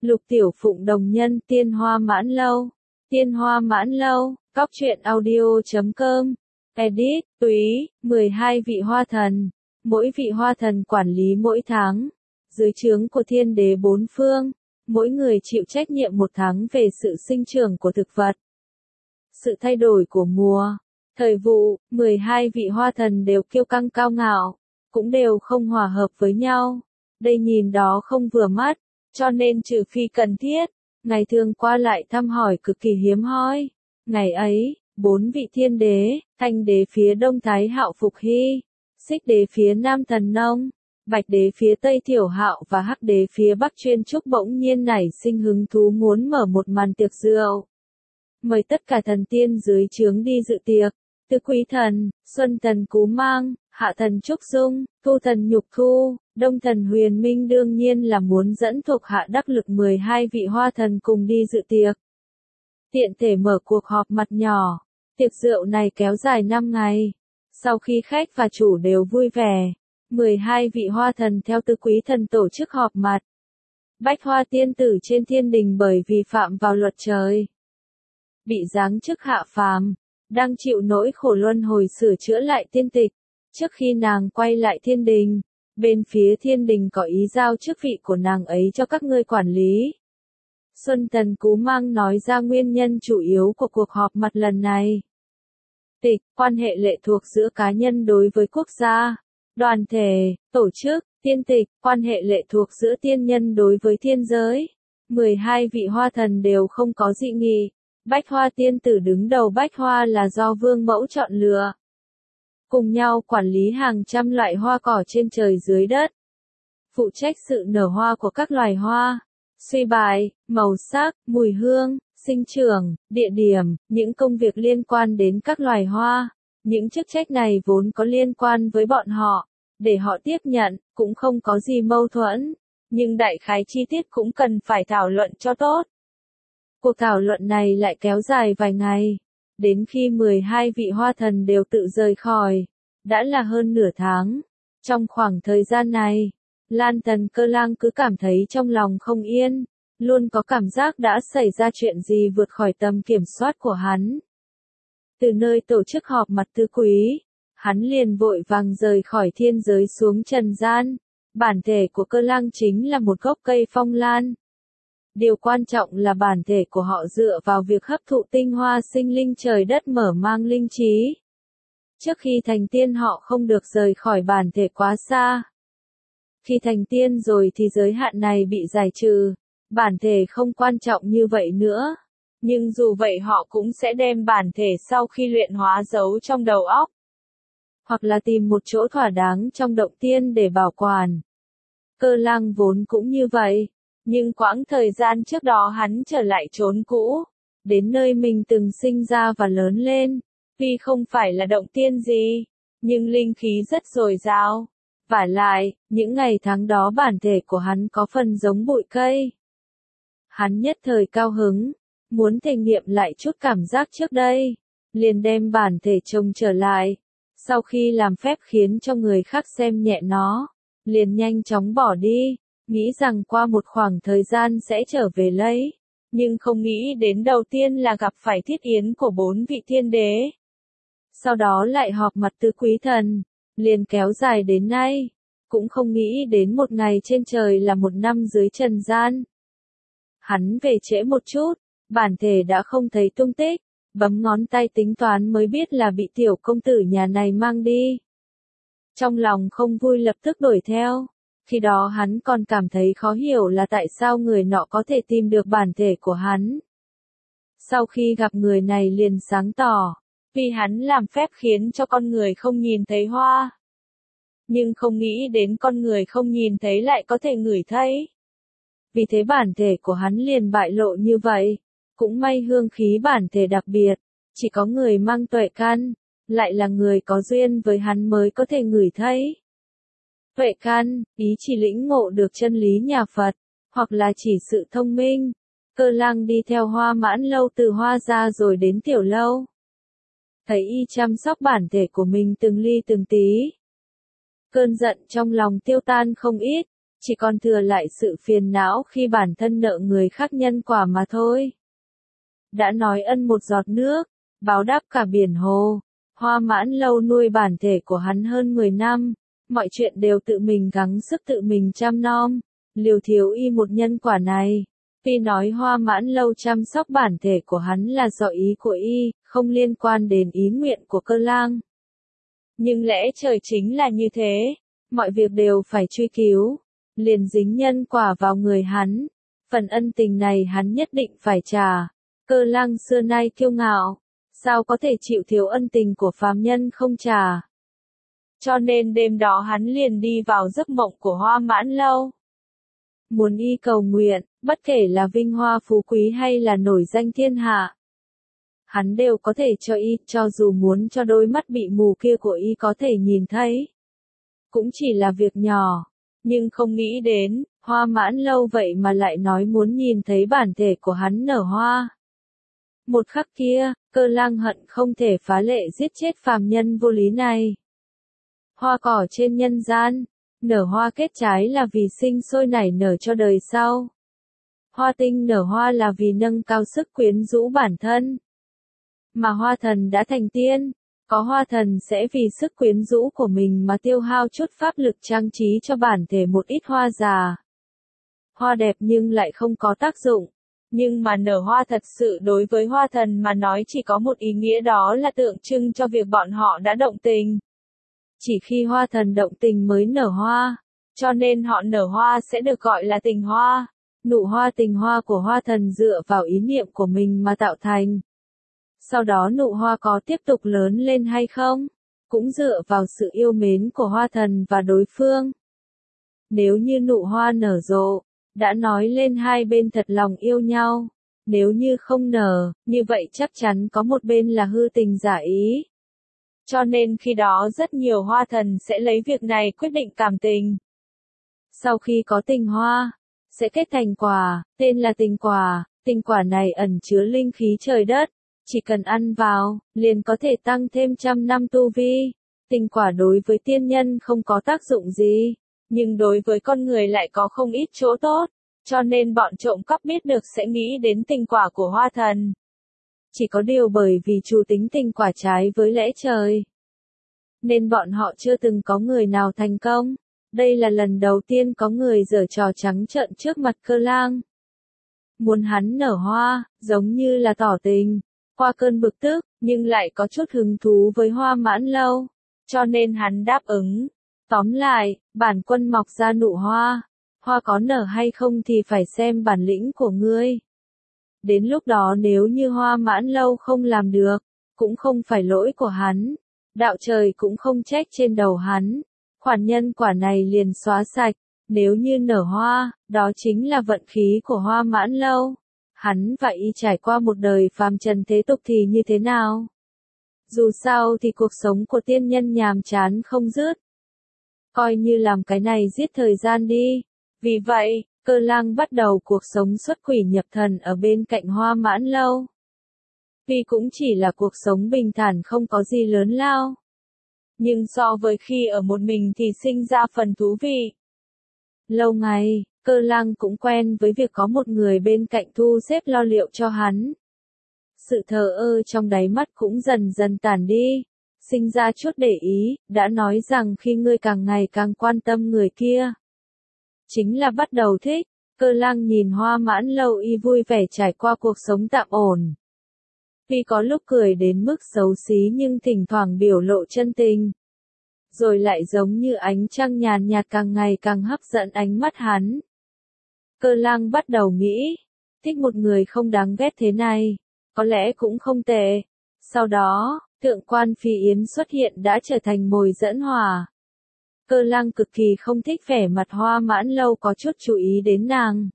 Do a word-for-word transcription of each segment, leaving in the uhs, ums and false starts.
Lục Tiểu Phụng đồng nhân Tiên Hoa Mãn Lâu. Tiên Hoa Mãn Lâu, cóc truyện audio chấm com. Edit, Túy, mười hai vị hoa thần. Mỗi vị hoa thần quản lý mỗi tháng. Dưới trướng của thiên đế bốn phương. Mỗi người chịu trách nhiệm một tháng về sự sinh trưởng của thực vật. Sự thay đổi của mùa. Thời vụ, mười hai vị hoa thần đều kiêu căng cao ngạo. Cũng đều không hòa hợp với nhau. Đây nhìn đó không vừa mắt. Cho nên trừ phi cần thiết, ngày thường qua lại thăm hỏi cực kỳ hiếm hoi. Ngày ấy, bốn vị thiên đế, Thanh đế phía đông Thái Hạo Phục Hy, Xích đế phía nam Thần Nông, Bạch đế phía tây Thiểu Hạo và Hắc đế phía bắc Chuyên Trúc bỗng nhiên nảy sinh hứng thú muốn mở một màn tiệc rượu. Mời tất cả thần tiên dưới trướng đi dự tiệc. Tứ Quý Thần, Xuân Thần Cú Mang, Hạ Thần Trúc Dung, Thu Thần Nhục Thu, Đông Thần Huyền Minh đương nhiên là muốn dẫn thuộc hạ đắc lực mười hai vị hoa thần cùng đi dự tiệc. Tiện thể mở cuộc họp mặt nhỏ. Tiệc rượu này kéo dài năm ngày. Sau khi khách và chủ đều vui vẻ, mười hai vị hoa thần theo Tứ Quý Thần tổ chức họp mặt. Bách Hoa tiên tử trên thiên đình bởi vì phạm vào luật trời, bị giáng chức hạ phàm, đang chịu nỗi khổ luân hồi sửa chữa lại tiên tịch. Trước khi nàng quay lại thiên đình, bên phía thiên đình có ý giao chức vị của nàng ấy cho các ngươi quản lý. Xuân Thần Cú Mang nói ra nguyên nhân chủ yếu của cuộc họp mặt lần này. Tịch, quan hệ lệ thuộc giữa cá nhân đối với quốc gia, đoàn thể, tổ chức, tiên tịch, quan hệ lệ thuộc giữa tiên nhân đối với thiên giới. mười hai vị hoa thần đều không có dị nghị. Bách Hoa tiên tử đứng đầu Bách Hoa là do vương mẫu chọn lựa. Cùng nhau quản lý hàng trăm loại hoa cỏ trên trời dưới đất. Phụ trách sự nở hoa của các loài hoa, suy bài, màu sắc, mùi hương, sinh trưởng, địa điểm, những công việc liên quan đến các loài hoa. Những chức trách này vốn có liên quan với bọn họ, để họ tiếp nhận, cũng không có gì mâu thuẫn. Nhưng đại khái chi tiết cũng cần phải thảo luận cho tốt. Cuộc thảo luận này lại kéo dài vài ngày, đến khi mười hai vị hoa thần đều tự rời khỏi, đã là hơn nửa tháng. Trong khoảng thời gian này, Lan Thần Cơ Lang cứ cảm thấy trong lòng không yên, luôn có cảm giác đã xảy ra chuyện gì vượt khỏi tầm kiểm soát của hắn. Từ nơi tổ chức họp mặt tứ quý, hắn liền vội vàng rời khỏi thiên giới xuống trần gian. Bản thể của Cơ Lang chính là một gốc cây phong lan. Điều quan trọng là bản thể của họ dựa vào việc hấp thụ tinh hoa sinh linh trời đất mở mang linh trí. Trước khi thành tiên họ không được rời khỏi bản thể quá xa. Khi thành tiên rồi thì giới hạn này bị giải trừ, bản thể không quan trọng như vậy nữa. Nhưng dù vậy họ cũng sẽ đem bản thể sau khi luyện hóa giấu trong đầu óc. Hoặc là tìm một chỗ thỏa đáng trong động tiên để bảo quản. Cơ Lang vốn cũng như vậy. Nhưng quãng thời gian trước đó hắn trở lại chốn cũ, đến nơi mình từng sinh ra và lớn lên. Tuy không phải là động tiên gì, nhưng linh khí rất dồi dào. Vả lại, những ngày tháng đó bản thể của hắn có phần giống bụi cây. Hắn nhất thời cao hứng, muốn thể nghiệm lại chút cảm giác trước đây, liền đem bản thể trông trở lại. Sau khi làm phép khiến cho người khác xem nhẹ nó, liền nhanh chóng bỏ đi. Nghĩ rằng qua một khoảng thời gian sẽ trở về lấy, nhưng không nghĩ đến đầu tiên là gặp phải thiết yến của bốn vị thiên đế. Sau đó lại họp mặt Tứ Quý Thần, liền kéo dài đến nay, cũng không nghĩ đến một ngày trên trời là một năm dưới trần gian. Hắn về trễ một chút, bản thể đã không thấy tung tích, bấm ngón tay tính toán mới biết là bị tiểu công tử nhà này mang đi. Trong lòng không vui lập tức đuổi theo. Khi đó hắn còn cảm thấy khó hiểu là tại sao người nọ có thể tìm được bản thể của hắn. Sau khi gặp người này liền sáng tỏ, vì hắn làm phép khiến cho con người không nhìn thấy hoa. Nhưng không nghĩ đến con người không nhìn thấy lại có thể ngửi thấy. Vì thế bản thể của hắn liền bại lộ như vậy. Cũng may hương khí bản thể đặc biệt, chỉ có người mang tuệ căn, lại là người có duyên với hắn mới có thể ngửi thấy. Tuệ căn, ý chỉ lĩnh ngộ được chân lý nhà Phật, hoặc là chỉ sự thông minh. Cơ Lang đi theo Hoa Mãn Lâu từ Hoa ra rồi đến Tiểu Lâu. Thấy y chăm sóc bản thể của mình từng ly từng tí. Cơn giận trong lòng tiêu tan không ít, chỉ còn thừa lại sự phiền não khi bản thân nợ người khác nhân quả mà thôi. Đã nói ân một giọt nước, báo đáp cả biển hồ. Hoa Mãn Lâu nuôi bản thể của hắn hơn mười năm, mọi chuyện đều tự mình gắng sức tự mình chăm nom, Liều Thiếu Y một nhân quả này. Tuy nói Hoa Mãn Lâu chăm sóc bản thể của hắn là do ý của y, không liên quan đến ý nguyện của Cơ Lang. Nhưng lẽ trời chính là như thế, mọi việc đều phải truy cứu, liền dính nhân quả vào người hắn. Phần ân tình này hắn nhất định phải trả. Cơ Lang xưa nay kiêu ngạo, sao có thể chịu thiếu ân tình của phàm nhân không trả. Cho nên đêm đó hắn liền đi vào giấc mộng của Hoa Mãn Lâu. Muốn y cầu nguyện, bất kể là vinh hoa phú quý hay là nổi danh thiên hạ, hắn đều có thể cho y, cho dù muốn cho đôi mắt bị mù kia của y có thể nhìn thấy. Cũng chỉ là việc nhỏ, nhưng không nghĩ đến, Hoa Mãn Lâu vậy mà lại nói muốn nhìn thấy bản thể của hắn nở hoa. Một khắc kia, Cơ Lang hận không thể phá lệ giết chết phàm nhân vô lý này. Hoa cỏ trên nhân gian, nở hoa kết trái là vì sinh sôi nảy nở cho đời sau. Hoa tinh nở hoa là vì nâng cao sức quyến rũ bản thân. Mà hoa thần đã thành tiên, có hoa thần sẽ vì sức quyến rũ của mình mà tiêu hao chút pháp lực trang trí cho bản thể một ít hoa già. Hoa đẹp nhưng lại không có tác dụng. Nhưng mà nở hoa thật sự đối với hoa thần mà nói chỉ có một ý nghĩa, đó là tượng trưng cho việc bọn họ đã động tình. Chỉ khi hoa thần động tình mới nở hoa, cho nên họ nở hoa sẽ được gọi là tình hoa. Nụ hoa tình hoa của hoa thần dựa vào ý niệm của mình mà tạo thành. Sau đó nụ hoa có tiếp tục lớn lên hay không, cũng dựa vào sự yêu mến của hoa thần và đối phương. Nếu như nụ hoa nở rộ, đã nói lên hai bên thật lòng yêu nhau. Nếu như không nở, như vậy chắc chắn có một bên là hư tình giả ý. Cho nên khi đó rất nhiều hoa thần sẽ lấy việc này quyết định cảm tình. Sau khi có tình hoa, sẽ kết thành quả, tên là tình quả. Tình quả này ẩn chứa linh khí trời đất, chỉ cần ăn vào, liền có thể tăng thêm trăm năm tu vi. Tình quả đối với tiên nhân không có tác dụng gì, nhưng đối với con người lại có không ít chỗ tốt, cho nên bọn trộm cắp biết được sẽ nghĩ đến tình quả của hoa thần. Chỉ có điều bởi vì chủ tính tình quả trái với lẽ trời, nên bọn họ chưa từng có người nào thành công. Đây là lần đầu tiên có người giở trò trắng trợn trước mặt Cơ Lang. Muốn hắn nở hoa, giống như là tỏ tình, qua cơn bực tức, nhưng lại có chút hứng thú với Hoa Mãn Lâu, cho nên hắn đáp ứng. Tóm lại, bản quân mọc ra nụ hoa, hoa có nở hay không thì phải xem bản lĩnh của ngươi. Đến lúc đó nếu như Hoa Mãn Lâu không làm được, cũng không phải lỗi của hắn, đạo trời cũng không trách trên đầu hắn, khoản nhân quả này liền xóa sạch. Nếu như nở hoa, đó chính là vận khí của Hoa Mãn Lâu. Hắn và y trải qua một đời phàm trần thế tục thì như thế nào? Dù sao thì cuộc sống của tiên nhân nhàm chán không dứt. Coi như làm cái này giết thời gian đi. Vì vậy, Cơ Lang bắt đầu cuộc sống xuất quỷ nhập thần ở bên cạnh Hoa Mãn Lâu. Vì cũng chỉ là cuộc sống bình thản không có gì lớn lao. Nhưng so với khi ở một mình thì sinh ra phần thú vị. Lâu ngày, Cơ Lang cũng quen với việc có một người bên cạnh thu xếp lo liệu cho hắn. Sự thờ ơ trong đáy mắt cũng dần dần tản đi, sinh ra chút để ý, đã nói rằng khi ngươi càng ngày càng quan tâm người kia, chính là bắt đầu thích. Cơ Lang nhìn Hoa Mãn Lâu y vui vẻ trải qua cuộc sống tạm ổn. Tuy có lúc cười đến mức xấu xí nhưng thỉnh thoảng biểu lộ chân tình. Rồi lại giống như ánh trăng nhàn nhạt càng ngày càng hấp dẫn ánh mắt hắn. Cơ Lang bắt đầu nghĩ, thích một người không đáng ghét thế này, có lẽ cũng không tệ. Sau đó, tượng Quan Phi Yến xuất hiện đã trở thành mồi dẫn hỏa. Cơ Lang cực kỳ không thích vẻ mặt Hoa Mãn Lâu có chút chú ý đến nàng.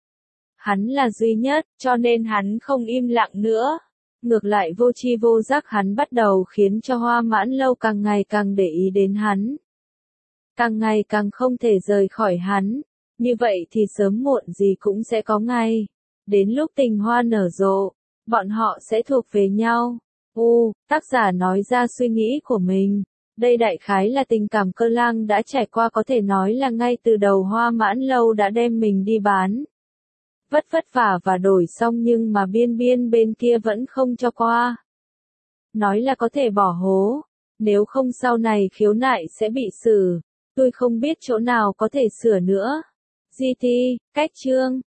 Hắn là duy nhất, cho nên hắn không im lặng nữa. Ngược lại vô tri vô giác hắn bắt đầu khiến cho Hoa Mãn Lâu càng ngày càng để ý đến hắn. Càng ngày càng không thể rời khỏi hắn. Như vậy thì sớm muộn gì cũng sẽ có ngày. Đến lúc tình hoa nở rộ, bọn họ sẽ thuộc về nhau. U, tác giả nói ra suy nghĩ của mình. Đây đại khái là tình cảm Cơ Lang đã trải qua, có thể nói là ngay từ đầu Hoa Mãn Lâu đã đem mình đi bán. Vất vất vả và đổi xong nhưng mà biên biên bên kia vẫn không cho qua. Nói là có thể bỏ hố, nếu không sau này khiếu nại sẽ bị xử, tôi không biết chỗ nào có thể sửa nữa. giê tê, cách chương.